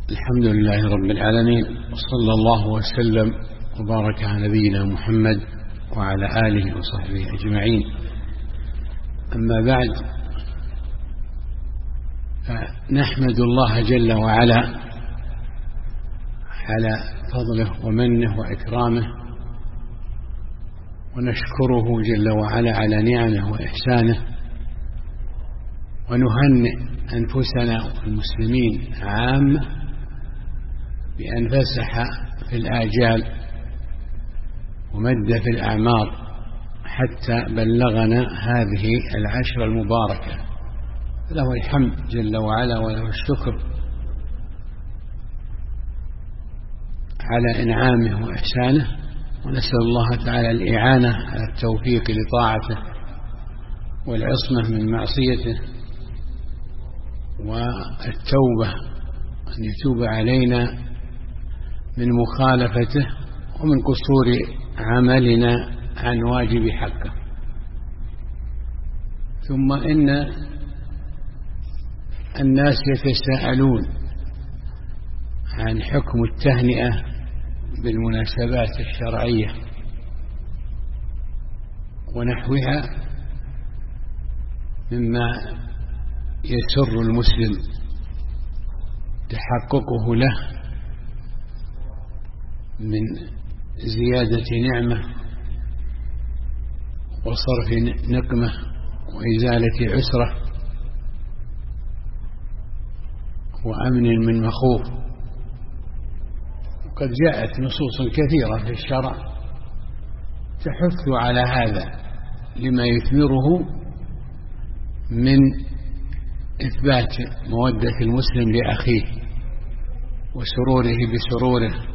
الحمد لله رب العالمين، وصلى الله وسلم وبارك على نبينا محمد وعلى آله وصحبه أجمعين. أما بعد، فنحمد الله جل وعلا على فضله ومنه وإكرامه، ونشكره جل وعلا على نعمه وإحسانه، ونهنئ أنفسنا والمسلمين عامة بأن فسح في الآجال ومد في الأعمار حتى بلغنا هذه العشر المباركة، له الحمد جل وعلا وله الشكر على إنعامه وإحسانه، ونسأل الله تعالى الإعانة على التوفيق لطاعته والعصمة من معصيته، والتوبة أن يتوب علينا من مخالفته ومن قصور عملنا عن واجب حقه. ثم إن الناس يتساءلون عن حكم التهنئة بالمناسبات الشرعية ونحوها مما يسر المسلم تحققه له من زيادة نعمة وصرف نقمة وإزالة عسرة وأمن من مخوف. وقد جاءت نصوص كثيرة في الشرع تحث على هذا لما يثمره من إثبات مودة المسلم لأخيه وسروره بسروره،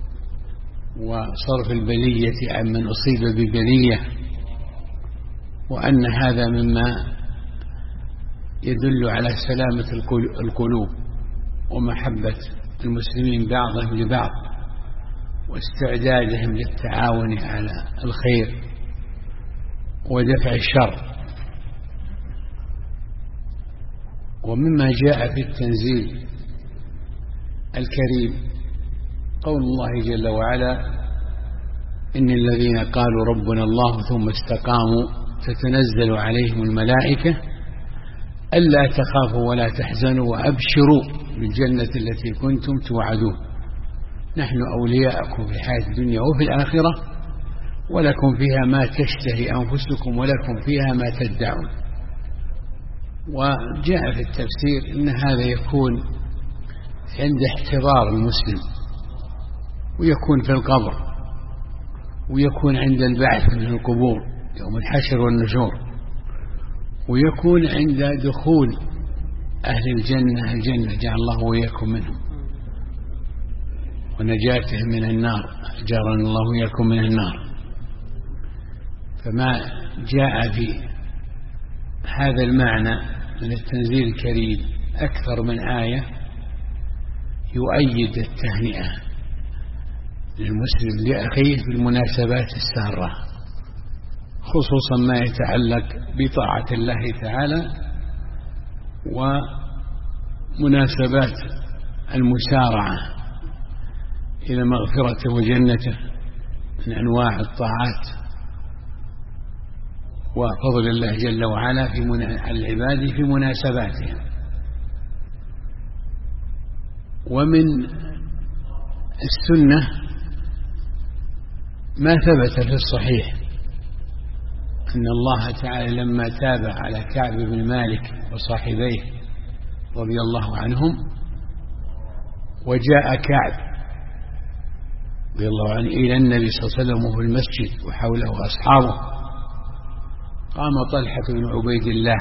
وصرف البلية عمن أصيب ببلية، وأن هذا مما يدل على سلامة القلوب ومحبة المسلمين بعضهم لبعض واستعدادهم للتعاون على الخير ودفع الشر. ومما جاء في التنزيل الكريم قول الله جل وعلا: إن الذين قالوا ربنا الله ثم استقاموا تتنزل عليهم الملائكة ألا تخافوا ولا تحزنوا وأبشروا بالجنة التي كنتم توعدون، نحن أولياءكم في الحياة الدنيا وفي الآخرة، ولكم فيها ما تشتهي أنفسكم ولكم فيها ما تدعون. وجاء في التفسير إن هذا يكون عند احتضار المسلم، ويكون في القبر، ويكون عند البعث من القبور يوم الحشر والنشور، ويكون عند دخول أهل الجنة جعل الله وإياكم منهم، ونجاتهم من النار أجارنا الله وإياكم من النار. فما جاء في هذا المعنى من التنزيل الكريم أكثر من آية يؤيد التهنئة للمسلم لأخيه بالمناسبات السارة، خصوصا ما يتعلق بطاعة الله تعالى ومناسبات المسارعة إلى مغفرته وجنته من أنواع الطاعات وفضل الله جل وعلا على العباد في مناسباتهم. ومن السنة ما ثبت في الصحيح أن الله تعالى لما تاب على كعب بن مالك وصاحبيه رضي الله عنهم، وجاء كعب رضي الله عنه إلى النبي صلى الله عليه وسلم وهو في المسجد وحوله أصحابه، قام طلحة بن عبيد الله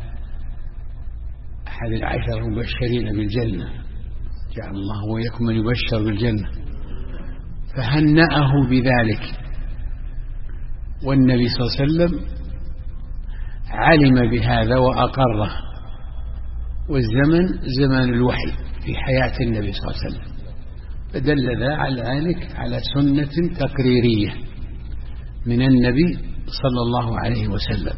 أحد العشر المبشرين بالجنة، جعل الله وإياكم من يبشر بالجنة، فهنأه بذلك، والنبي صلى الله عليه وسلم علم بهذا وأقره، والزمن زمان الوحي في حياة النبي صلى الله عليه وسلم، فدل على ذلك على سنة تقريرية من النبي صلى الله عليه وسلم.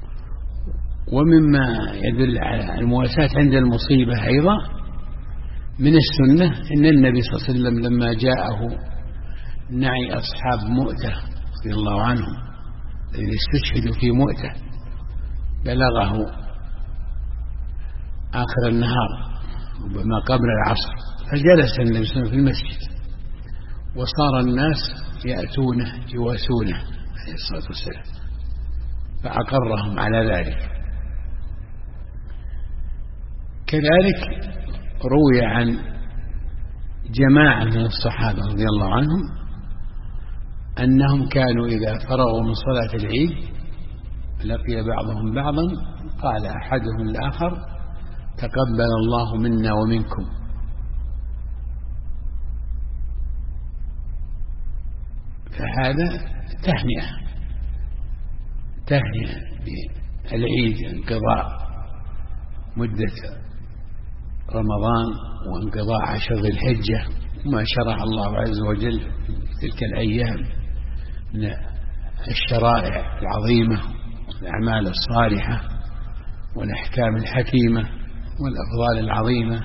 ومما يدل على المواساة عند المصيبة أيضا من السنة أن النبي صلى الله عليه وسلم لما جاءه نعي أصحاب مؤتة رضي الله عنهم الذين استشهدوا في مؤتة بلغه آخر النهار وما قبل العصر، فجلس النبي صلى الله عليه وسلم في المسجد وصار الناس يأتونه يواسونه عليه الصلاة والسلام، فأقرهم على ذلك. كذلك روي عن جماعة من الصحابة رضي الله عنهم أنهم كانوا إذا فرغوا من صلاة العيد لقي بعضهم بعضا قال أحدهم الآخر تقبل الله منا ومنكم. فهذا تهنئة بالعيد، انقضاء مدة رمضان وانقضاء 10 ذي الحجة وما شرع الله عز وجل في تلك الأيام من الشرائع العظيمة والأعمال الصالحة والأحكام الحكيمة والأفضال العظيمة.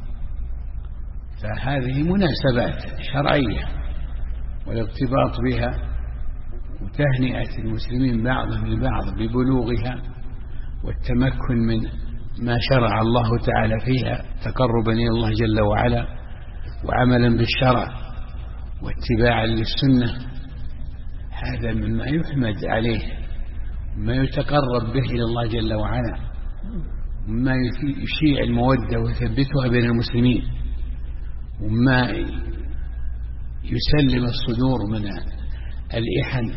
فهذه مناسبات شرعية والارتباط بها وتهنئة المسلمين بعضهم لبعض ببلوغها والتمكن من ما شرع الله تعالى فيها تقربا إلى الله جل وعلا وعملا بالشرع واتباعا للسنة، هذا مما يحمد عليه وما يتقرب به إلى الله جل وعلا وما يشيع المودة ويثبتها بين المسلمين وما يسلم الصدور من الإحن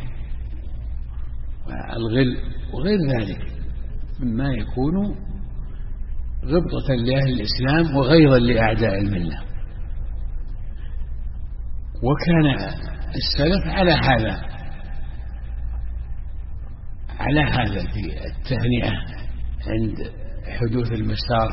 والغل وغير ذلك مما يكون غبطة لأهل الإسلام وغيظا لأعداء الملة. وكان السلف على هذا في التهنئة عند حدوث المسار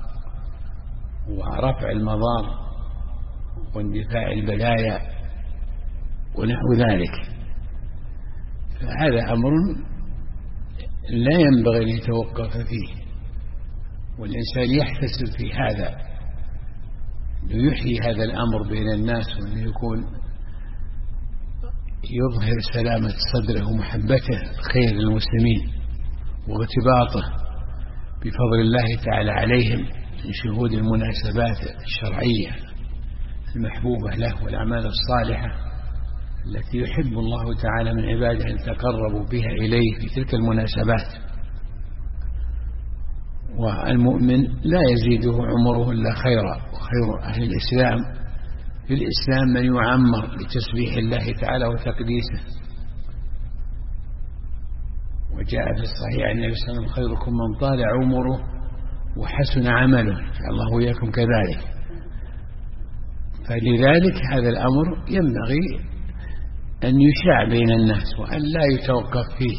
ورفع المضار واندفاع البلايا ونحو ذلك. فهذا أمر لا ينبغي أن يتوقف فيه، والإنسان يحتسب في هذا أنه يحيي هذا الأمر بين الناس وأنه يكون يظهر سلامة صدره ومحبته خير للمسلمين وارتباطه بفضل الله تعالى عليهم من شهود المناسبات الشرعية المحبوبة له والأعمال الصالحة التي يحب الله تعالى من عباده أن يتقربوا بها إليه في تلك المناسبات. والمؤمن لا يزيده عمره إلا خيرا، وخير أهل الإسلام في الإسلام من يعمر بتسبيح الله تعالى وتقديسه. وجاء في الصحيح عن النبي صلى الله عليه وسلم خيركم من طال عمره وحسن عمله، الله وإياكم كذلك. فلذلك هذا الأمر ينبغي أن يشاع بين الناس وأن لا يتوقف فيه،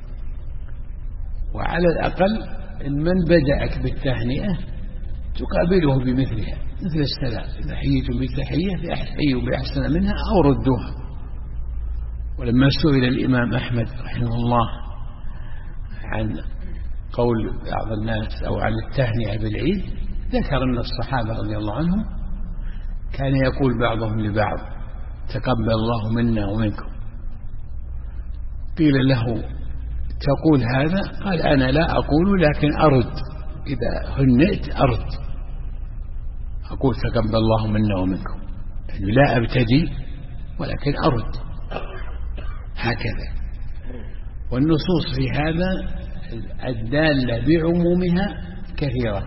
وعلى الأقل إن من بدأك بالتهنئة تقابله بمثلها مثل السلام، إذا حييتم بتحية فحيوا بأحسن منها أو ردوها. ولما سئل الإمام أحمد رحمه الله عن قول بعض الناس أو عن التهنئة بالعيد ذكر أن الصحابة رضي الله عنهم كان يقول بعضهم لبعض تقبل الله منا ومنكم. قيل له تقول هذا؟ قال أنا لا أقول لكن أرد، إذا هنئت أرد أقول تقبل الله منا ومنكم، يعني لا أبتدي ولكن أرد هكذا. والنصوص في هذا الدالة بعمومها كثيرة،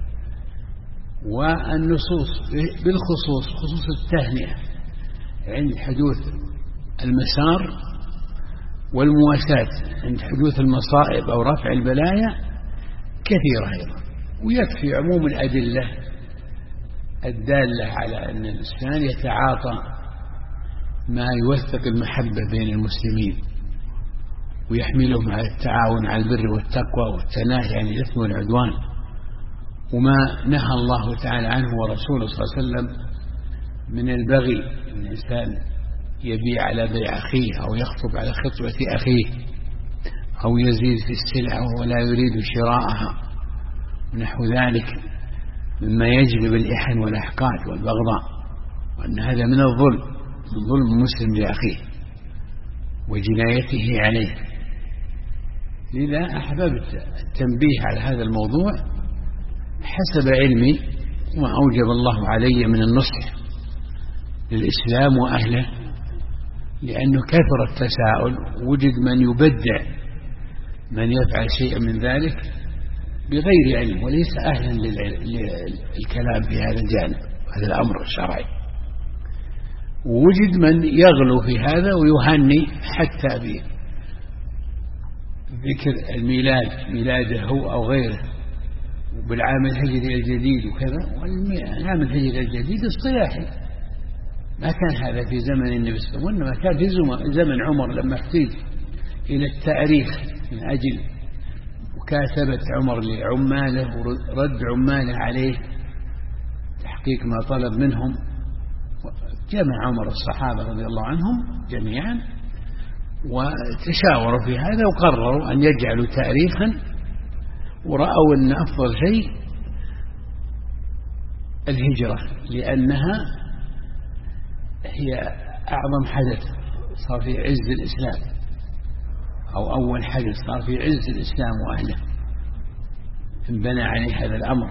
والنصوص بالخصوص خصوص التهنئة عند حدوث المسار والمواساة عند حدوث المصائب أو رفع البلايا كثيرة أيضا. ويكفي عموم الأدلة الدالة على أن الإنسان يتعاطى ما يوثق المحبة بين المسلمين ويحملهم على التعاون على البر والتقوى والتناهي عن الإثم والعدوان، وما نهى الله تعالى عنه ورسوله صلى الله عليه وسلم من البغي، الإنسان يبيع على بيع أخيه أو يخطب على خطبة أخيه أو يزيد في السلعة ولا يريد شراءها ونحو ذلك مما يجلب الإحن والأحقاد والبغضاء، وأن هذا من الظلم، من ظلم المسلم لأخيه وجنايته عليه. لذا أحببت التنبيه على هذا الموضوع حسب علمي وما أوجب الله علي من النصح للإسلام وأهله، لأنه كثر التساؤل، وجد من يبدع، من يفعل شيئا من ذلك بغير علم وليس أهلا للكلام في هذا الجانب، هذا الأمر الشرعي. ووجد من يغلو في هذا ويهني حتى بذكر الميلاد، ميلاده هو أو غيره، بالعام الهجري الجديد وكذا. والعام الهجري الجديد اصطلاحي، ما كان هذا في زمن النبي صلى الله عليه وسلم، وإنما كان في زمن عمر لما احتاج إلى التاريخ من أجل مكاتبة عمر لعماله ورد عماله عليه تحقيق ما طلب منهم. جمع عمر الصحابة رضي الله عنهم جميعا وتشاوروا في هذا وقرروا أن يجعلوا تاريخا، ورأوا أن أفضل شيء الهجرة، لأنها هي أعظم حدث صار في عز الإسلام، أو أول حدث صار في عز الإسلام وأهله انبنى عليه هذا الأمر.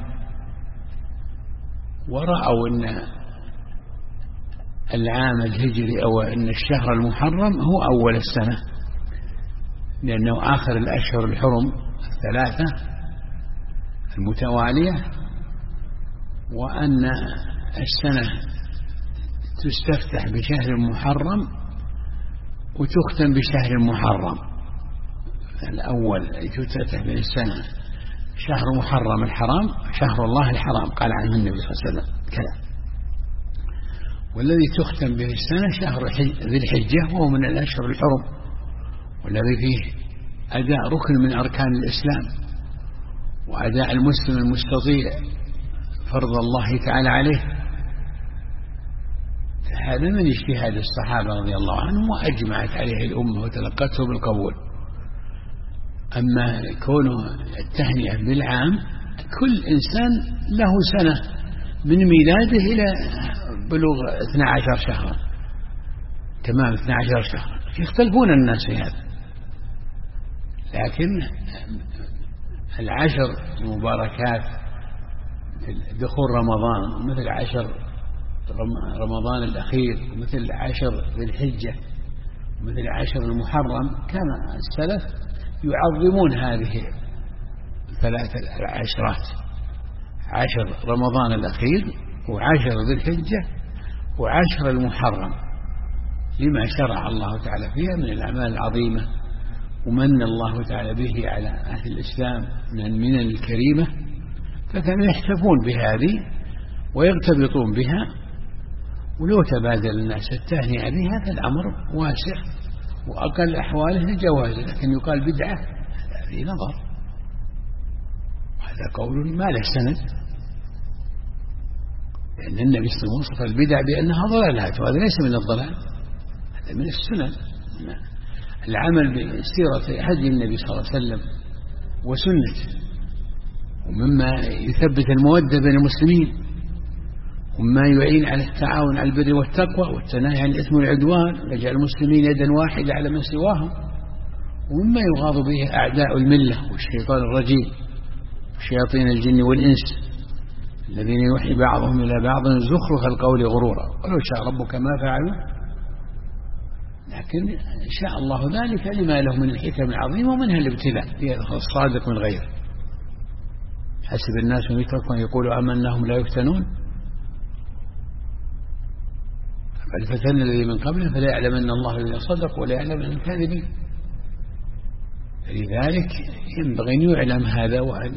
ورأوا أن العام الهجري أو أن الشهر المحرم هو أول السنة، لأنه آخر الأشهر الحرم الثلاثة المتوالية، وأن السنة تستفتح بشهر محرم وتختم بشهر محرم. الأول تفتح من السنة شهر محرم الحرام، شهر الله الحرام قال عنه النبي صلى الله عليه وسلم كذا. والذي تختم به السنة شهر ذي الحجة، وهو من الأشهر الحرم، والذي فيه أداء ركن من أركان الإسلام، وأداء المسلم المستطيع فرض الله تعالى عليه. هذا من اجتهاد الصحابة رضي الله عنهم، وأجمعت عليه الأمة وتلقته بالقبول. أما كونه التهنئة بالعام، كل إنسان له سنة من ميلاده إلى بلوغ 12 شهرا، تمام 12 شهرا. يختلفون الناس في هذا، لكن العشر المباركات دخول رمضان، مثل عشر رمضان الأخير، مثل عشر ذي الحجة، مثل عشر المحرم، كان السلف يعظمون هذه الثلاث العشرات: عشر رمضان الأخير، وعشر ذي الحجة، وعشر المحرم، لما شرع الله تعالى فيها من الأعمال العظيمة، ومن الله تعالى به على أهل الإسلام من المنن الكريمة. فكانوا يحتفون بهذه ويغتبطون بها، ولو تبادل الناس التهنئة بها فالأمر واسع، وأقل أحواله الجواز. لكن يقال بدعة، هذا في نظر، وهذا قول ما له سند، لأن النبي صلى الله عليه وسلم وصف البدع بأنها ضلالات، وهذا ليس من الضلال، هذا من السنن. العمل بسيرة هدي النبي صلى الله عليه وسلم وسنته، ومما يثبت المودة بين المسلمين، وما يعين على التعاون على البر والتقوى والتناهي عن الإثم والعدوان، ويجعل المسلمين يدا واحدة على من سواهم، ومما يغاض به أعداء الملة والشيطان الرجيم وشياطين الجن والإنس الذين يوحي بعضهم إلى بعض زخرف القول غرورا، ولو شاء ربك ما فعلوا، لكن شاء الله ذلك لما له من الحكم العظيمة، ومنها الابتلاء ليدخل الصادق من غيره. حسب الناس أن يتركوا أن يقولوا آمناهم لا يفتنون، بل فتن الذي من قبله فلا يعلم أن الله الذي صدق ولا يعلم أن الكاذبين. لذلك ينبغي أن يعلم هذا، وأن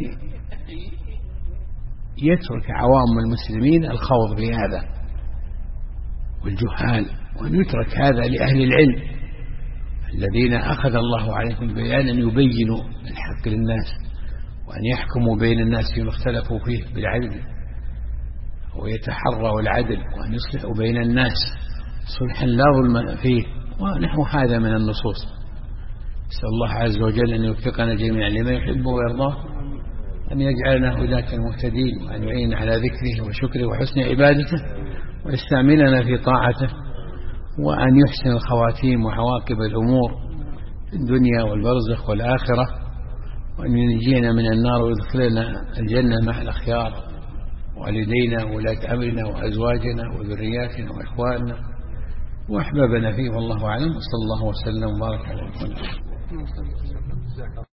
يترك عوام المسلمين الخوض في هذا والجهال، وأن يترك هذا لأهل العلم الذين أخذ الله عليهم البيان أن يبينوا الحق للناس، وأن يحكموا بين الناس فيما اختلفوا فيه بالعدل، ويتحروا العدل، وأن يصلحوا بين الناس صلحا لا ظلم فيه، ونحو هذا من النصوص. نسأل الله عز وجل أن يوفقنا جميعا لما يحب ويرضاه، أن يجعلنا هداة المهتدين، وأن يعين على ذكره وشكره وحسن عبادته، ويستعملنا في طاعته، وأن يحسن الخواتيم وعواقب الأمور في الدنيا والبرزخ والآخرة، وأن ينجينا من النار ويدخلنا الجنة مع الأخيار، والدينا وولاة أمرنا وأزواجنا وذرياتنا وإخواننا وأحبابنا فيه. والله أعلم، وصلى الله وسلم وبارك على محمد.